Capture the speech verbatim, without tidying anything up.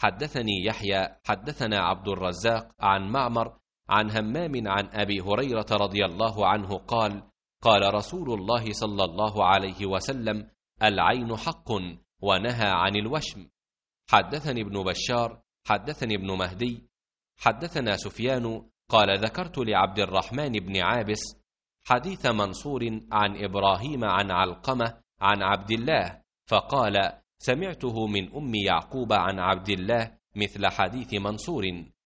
حدثني يحيى حدثنا عبد الرزاق عن معمر عن همام عن أبي هريرة رضي الله عنه قال: قال رسول الله صلى الله عليه وسلم: العين حق، ونهى عن الوشم. حدثني ابن بشار حدثني ابن مهدي حدثنا سفيان قال: ذكرت لعبد الرحمن بن عابس حديث منصور عن إبراهيم عن علقمة عن عبد الله، فقال: سمعته من أم يعقوب عن عبد الله مثل حديث منصور.